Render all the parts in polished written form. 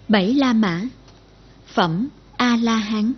Bảy La Mã. Phẩm A-la-hán.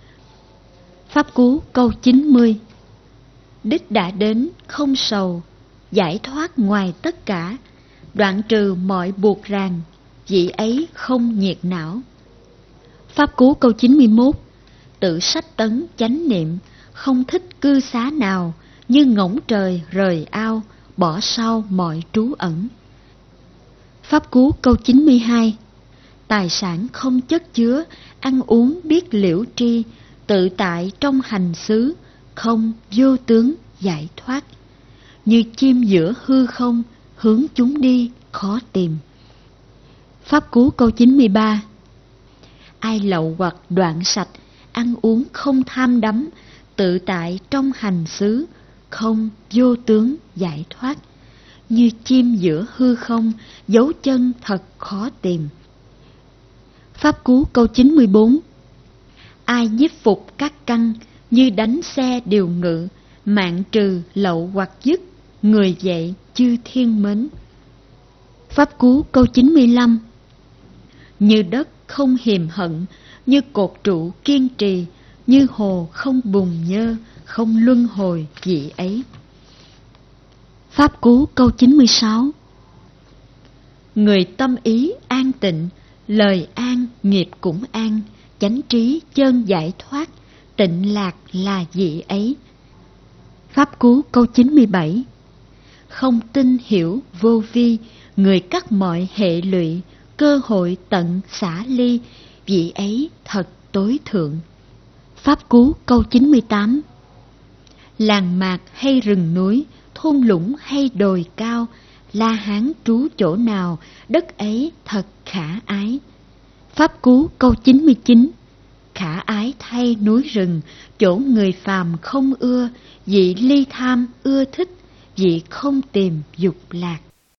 Pháp Cú câu 90. Đích đã đến không sầu, giải thoát ngoài tất cả, đoạn trừ mọi buộc ràng, vị ấy không nhiệt não. Pháp Cú câu 91. Tự sách tấn chánh niệm, không thích cư xá nào, như ngỗng trời rời ao, bỏ sau mọi trú ẩn. Pháp Cú câu 92. Tài sản không chất chứa, ăn uống biết liễu tri, tự tại trong hành xứ, không vô tướng giải thoát. Như chim giữa hư không, hướng chúng đi khó tìm. Pháp Cú câu 93. Ai lậu hoặc đoạn sạch, ăn uống không tham đắm, tự tại trong hành xứ, không vô tướng giải thoát. Như chim giữa hư không, dấu chân thật khó tìm. Pháp Cú câu 94. Ai nhiếp phục các căn, như đánh xe điều ngự, mạng trừ lậu hoặc dứt, người dạy chư thiên mến. Pháp Cú câu 95. Như đất không hiềm hận, như cột trụ kiên trì, như hồ không bùn nhơ, không luân hồi vị ấy. Pháp Cú câu 96. Người tâm ý an tịnh, lời an nghiệp cũng an, chánh trí chân giải thoát, tịnh lạc là vị ấy. Pháp Cú câu 97. Không tin hiểu vô vi, người cắt mọi hệ lụy, cơ hội tận xả ly, vị ấy thật tối thượng. Pháp Cú câu 98. Làng mạc hay rừng núi, thung lũng hay đồi cao, La Hán trú chỗ nào, đất ấy thật khả ái. Pháp Cú câu 99. Khả ái thay núi rừng, chỗ người phàm không ưa, vị ly tham ưa thích, vị không tìm dục lạc.